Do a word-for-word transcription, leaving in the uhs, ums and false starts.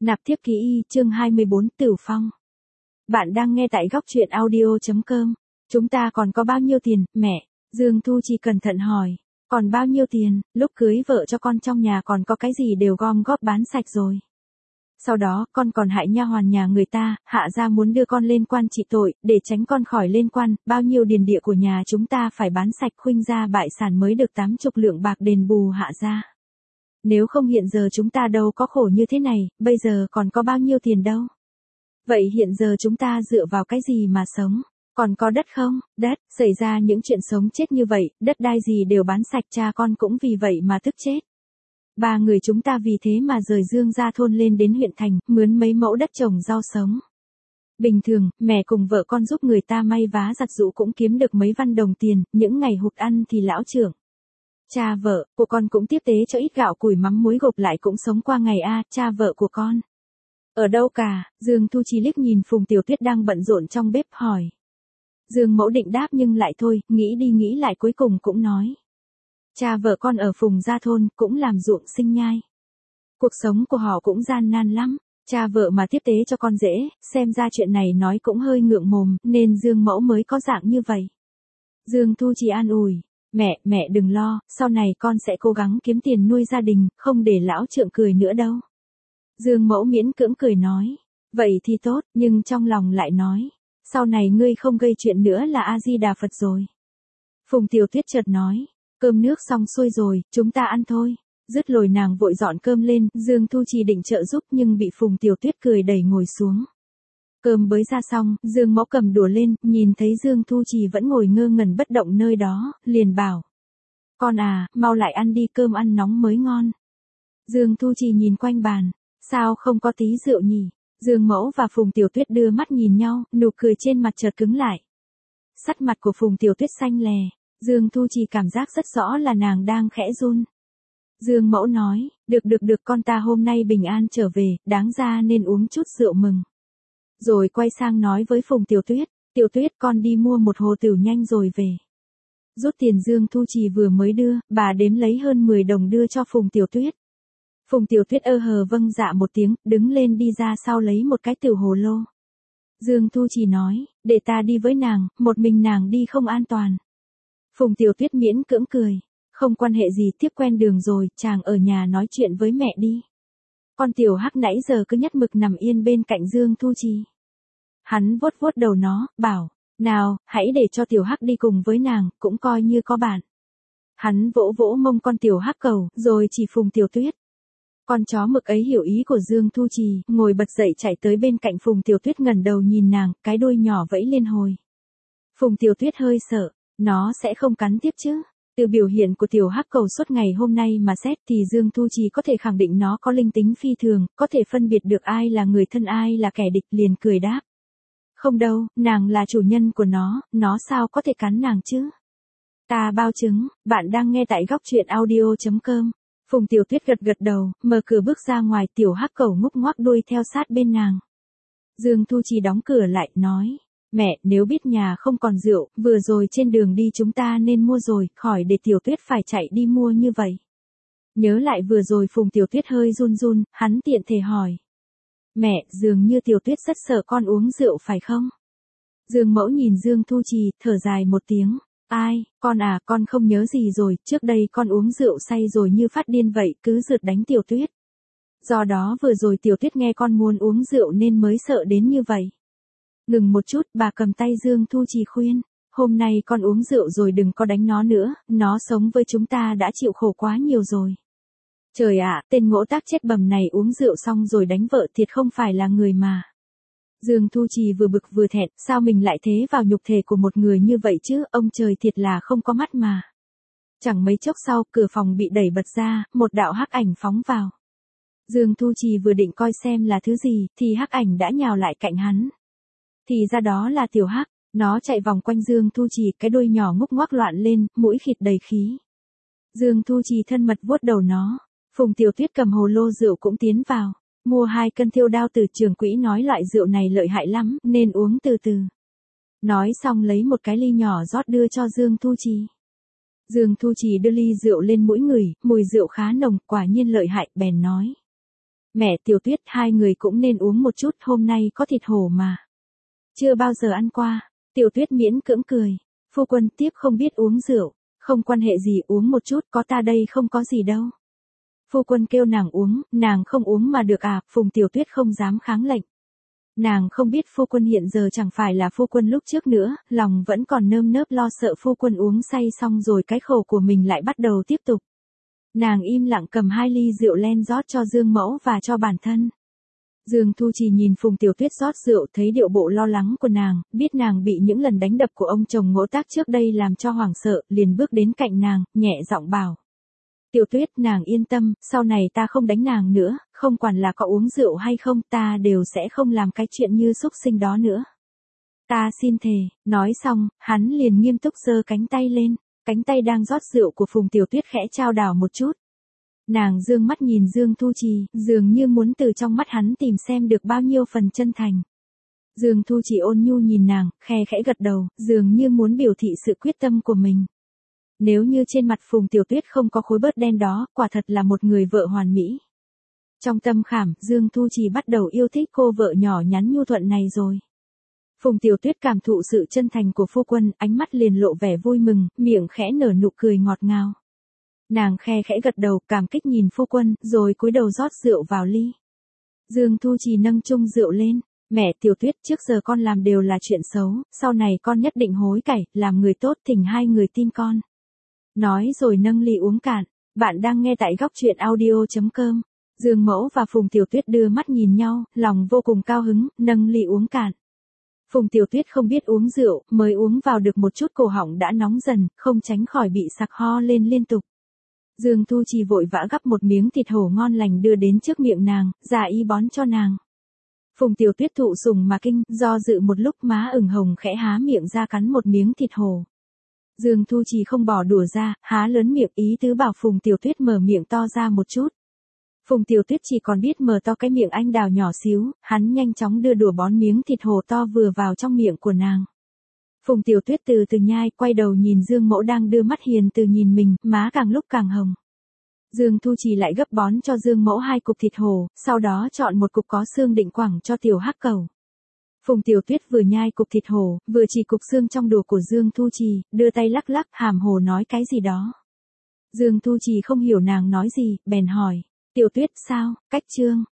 Nạp tiếp ký y chương hai mươi bốn Tử Phong. Bạn đang nghe tại góc truyện audio.com. Chúng ta còn có bao nhiêu tiền, mẹ? Dương Thu Chi cẩn thận hỏi. Còn bao nhiêu tiền, lúc cưới vợ cho con trong nhà còn có cái gì đều gom góp bán sạch rồi. Sau đó, con còn hại nha hoàn nhà người ta, hạ gia muốn đưa con lên quan trị tội, để tránh con khỏi lên quan, bao nhiêu điền địa của nhà chúng ta phải bán sạch khuynh gia bại sản mới được tám chục lượng bạc đền bù hạ gia. Nếu không hiện giờ chúng ta đâu có khổ như thế này, bây giờ còn có bao nhiêu tiền đâu. Vậy hiện giờ chúng ta dựa vào cái gì mà sống? Còn có đất không? Đất, xảy ra những chuyện sống chết như vậy, đất đai gì đều bán sạch, cha con cũng vì vậy mà tức chết. Ba người chúng ta vì thế mà rời Dương gia thôn lên đến huyện thành, mướn mấy mẫu đất trồng rau sống. Bình thường, mẹ cùng vợ con giúp người ta may vá giặt giũ cũng kiếm được mấy văn đồng tiền, những ngày hụt ăn thì lão trưởng. Cha vợ của con cũng tiếp tế cho ít gạo củi mắm muối gộp lại cũng sống qua ngày a, cha vợ của con. Ở đâu cả? Dương Thu Chi liếc nhìn Phùng Tiểu Tuyết đang bận rộn trong bếp hỏi. Dương mẫu định đáp nhưng lại thôi, nghĩ đi nghĩ lại cuối cùng cũng nói. Cha vợ con ở Phùng gia thôn cũng làm ruộng sinh nhai. Cuộc sống của họ cũng gian nan lắm, cha vợ mà tiếp tế cho con dễ, xem ra chuyện này nói cũng hơi ngượng mồm, nên Dương mẫu mới có dạng như vậy. Dương Thu Chi an ủi. Mẹ, mẹ đừng lo, sau này con sẽ cố gắng kiếm tiền nuôi gia đình, không để lão trượng cười nữa đâu. Dương mẫu miễn cưỡng cười nói. Vậy thì tốt, nhưng trong lòng lại nói. Sau này ngươi không gây chuyện nữa là A-di-đà Phật rồi. Phùng Tiểu Tuyết chợt nói. Cơm nước xong xuôi rồi, chúng ta ăn thôi. Dứt lời nàng vội dọn cơm lên, Dương Thu Chi định trợ giúp nhưng bị Phùng Tiểu Tuyết cười đẩy ngồi xuống. Cơm bới ra xong, Dương mẫu cầm đũa lên, nhìn thấy Dương Thu Chi vẫn ngồi ngơ ngẩn bất động nơi đó, liền bảo. Con à, mau lại ăn đi, cơm ăn nóng mới ngon. Dương Thu Chi nhìn quanh bàn, sao không có tí rượu nhỉ? Dương mẫu và Phùng Tiểu Tuyết đưa mắt nhìn nhau, nụ cười trên mặt chợt cứng lại. Sắc mặt của Phùng Tiểu Tuyết xanh lè, Dương Thu Chi cảm giác rất rõ là nàng đang khẽ run. Dương mẫu nói, được được được, con ta hôm nay bình an trở về, đáng ra nên uống chút rượu mừng. Rồi quay sang nói với Phùng Tiểu Tuyết, Tiểu Tuyết con đi mua một hồ tửu nhanh rồi về. Rút tiền Dương Thu Chi vừa mới đưa, bà đếm lấy hơn mười đồng đưa cho Phùng Tiểu Tuyết. Phùng Tiểu Tuyết ơ hờ vâng dạ một tiếng, đứng lên đi ra sau lấy một cái tiểu hồ lô. Dương Thu Chi nói, để ta đi với nàng, một mình nàng đi không an toàn. Phùng Tiểu Tuyết miễn cưỡng cười, không quan hệ gì, tiếp quen đường rồi, chàng ở nhà nói chuyện với mẹ đi. Con Tiểu Hắc nãy giờ cứ nhất mực nằm yên bên cạnh Dương Thu Chi. Hắn vuốt vuốt đầu nó, bảo, nào, hãy để cho Tiểu Hắc đi cùng với nàng, cũng coi như có bạn. Hắn vỗ vỗ mông con Tiểu Hắc cầu, rồi chỉ Phùng Tiểu Tuyết. Con chó mực ấy hiểu ý của Dương Thu Chi, ngồi bật dậy chạy tới bên cạnh Phùng Tiểu Tuyết, ngẩng đầu nhìn nàng, cái đuôi nhỏ vẫy liên hồi. Phùng Tiểu Tuyết hơi sợ, nó sẽ không cắn tiếp chứ. Từ biểu hiện của Tiểu Hắc cầu suốt ngày hôm nay mà xét thì Dương Thu Chi có thể khẳng định nó có linh tính phi thường, có thể phân biệt được ai là người thân ai là kẻ địch, liền cười đáp. Không đâu, nàng là chủ nhân của nó, nó sao có thể cắn nàng chứ? Ta bao chứng, bạn đang nghe tại góc truyện audio.com. Phùng Tiểu Tuyết gật gật đầu, mở cửa bước ra ngoài, Tiểu Hắc cầu ngúc ngoác đuôi theo sát bên nàng. Dương Thu Chi đóng cửa lại, nói. Mẹ, nếu biết nhà không còn rượu, vừa rồi trên đường đi chúng ta nên mua rồi, khỏi để Tiểu Tuyết phải chạy đi mua như vậy. Nhớ lại vừa rồi Phùng Tiểu Tuyết hơi run run, hắn tiện thể hỏi. Mẹ, dường như Tiểu Tuyết rất sợ con uống rượu phải không? Dương mẫu nhìn Dương Thu Chi, thở dài một tiếng. Ai, con à, con không nhớ gì rồi, trước đây con uống rượu say rồi như phát điên vậy, cứ rượt đánh Tiểu Tuyết. Do đó vừa rồi Tiểu Tuyết nghe con muốn uống rượu nên mới sợ đến như vậy. Ngừng một chút, bà cầm tay Dương Thu Chi khuyên, hôm nay con uống rượu rồi đừng có đánh nó nữa, nó sống với chúng ta đã chịu khổ quá nhiều rồi. Trời ạ, tên ngỗ tác chết bầm này uống rượu xong rồi đánh vợ, thiệt không phải là người mà. Dương Thu Chi vừa bực vừa thẹn, sao mình lại thế vào nhục thể của một người như vậy chứ, ông trời thiệt là không có mắt mà. Chẳng mấy chốc sau, cửa phòng bị đẩy bật ra, một đạo hắc ảnh phóng vào. Dương Thu Chi vừa định coi xem là thứ gì, thì hắc ảnh đã nhào lại cạnh hắn. Thì ra đó là Tiểu Hắc, nó chạy vòng quanh Dương Thu Chi, cái đuôi nhỏ ngúc ngoác loạn lên, mũi khịt đầy khí. Dương Thu Chi thân mật vuốt đầu nó, Phùng Tiểu Tuyết cầm hồ lô rượu cũng tiến vào, mua hai cân thiêu đao từ Trường Quỹ, nói loại rượu này lợi hại lắm, nên uống từ từ. Nói xong lấy một cái ly nhỏ rót đưa cho Dương Thu Chi. Dương Thu Chi đưa ly rượu lên mũi người, mùi rượu khá nồng, quả nhiên lợi hại, bèn nói. Mẹ Tiểu Tuyết, hai người cũng nên uống một chút, hôm nay có thịt hổ mà. Chưa bao giờ ăn qua. Tiểu Tuyết miễn cưỡng cười. Phu quân tiếp không biết uống rượu. Không quan hệ gì, uống một chút, có ta đây không có gì đâu. Phu quân kêu nàng uống, nàng không uống mà được à, Phùng Tiểu Tuyết không dám kháng lệnh. Nàng không biết phu quân hiện giờ chẳng phải là phu quân lúc trước nữa, lòng vẫn còn nơm nớp lo sợ phu quân uống say xong rồi cái khổ của mình lại bắt đầu tiếp tục. Nàng im lặng cầm hai ly rượu len rót cho Dương Mẫu và cho bản thân. Dương Thu Trì nhìn Phùng Tiểu Tuyết rót rượu, thấy điệu bộ lo lắng của nàng, biết nàng bị những lần đánh đập của ông chồng Ngỗ Tác trước đây làm cho hoảng sợ, liền bước đến cạnh nàng, nhẹ giọng bảo. Tiểu Tuyết, nàng yên tâm, sau này ta không đánh nàng nữa, không quản là có uống rượu hay không, ta đều sẽ không làm cái chuyện như xúc sinh đó nữa. Ta xin thề. Nói xong, hắn liền nghiêm túc giơ cánh tay lên, cánh tay đang rót rượu của Phùng Tiểu Tuyết khẽ chao đảo một chút. Nàng dương mắt nhìn Dương Thu Trì, dường như muốn từ trong mắt hắn tìm xem được bao nhiêu phần chân thành. Dương Thu Trì ôn nhu nhìn nàng, khe khẽ gật đầu, dường như muốn biểu thị sự quyết tâm của mình. Nếu như trên mặt Phùng Tiểu Tuyết không có khối bớt đen đó, quả thật là một người vợ hoàn mỹ. Trong tâm khảm, Dương Thu Trì bắt đầu yêu thích cô vợ nhỏ nhắn nhu thuận này rồi. Phùng Tiểu Tuyết cảm thụ sự chân thành của phu quân, ánh mắt liền lộ vẻ vui mừng, miệng khẽ nở nụ cười ngọt ngào. Nàng khe khẽ gật đầu, cảm kích nhìn phu quân, rồi cúi đầu rót rượu vào ly. Dương Thu Trì nâng chung rượu lên. Mẹ Tiểu Tuyết, trước giờ con làm đều là chuyện xấu, sau này con nhất định hối cải, làm người tốt, thỉnh hai người tin con. Nói rồi nâng ly uống cạn. Bạn đang nghe tại góc truyện audio chấm com. Dương Mẫu và Phùng Tiểu Tuyết đưa mắt nhìn nhau, lòng vô cùng cao hứng, nâng ly uống cạn. Phùng Tiểu Tuyết không biết uống rượu, mới uống vào được một chút cổ họng đã nóng dần, không tránh khỏi bị sặc ho lên liên tục. Dương Thu Trì vội vã gắp một miếng thịt hổ ngon lành đưa đến trước miệng nàng, giả y bón cho nàng. Phùng Tiểu Tuyết thụ sủng mà kinh, do dự một lúc má ửng hồng khẽ há miệng ra cắn một miếng thịt hổ. Dương Thu Trì không bỏ đùa ra, há lớn miệng ý tứ bảo Phùng Tiểu Tuyết mở miệng to ra một chút. Phùng Tiểu Tuyết chỉ còn biết mở to cái miệng anh đào nhỏ xíu, hắn nhanh chóng đưa đũa bón miếng thịt hổ to vừa vào trong miệng của nàng. Phùng Tiểu Tuyết từ từ nhai, quay đầu nhìn Dương Mẫu đang đưa mắt hiền từ nhìn mình, má càng lúc càng hồng. Dương Thu Trì lại gấp bón cho Dương Mẫu hai cục thịt hổ, sau đó chọn một cục có xương định quẳng cho Tiểu Hắc Cẩu. Phùng Tiểu Tuyết vừa nhai cục thịt hổ, vừa chỉ cục xương trong đùa của Dương Thu Trì, đưa tay lắc lắc, hàm hồ nói cái gì đó. Dương Thu Trì không hiểu nàng nói gì, bèn hỏi, Tiểu Tuyết sao, cách chương.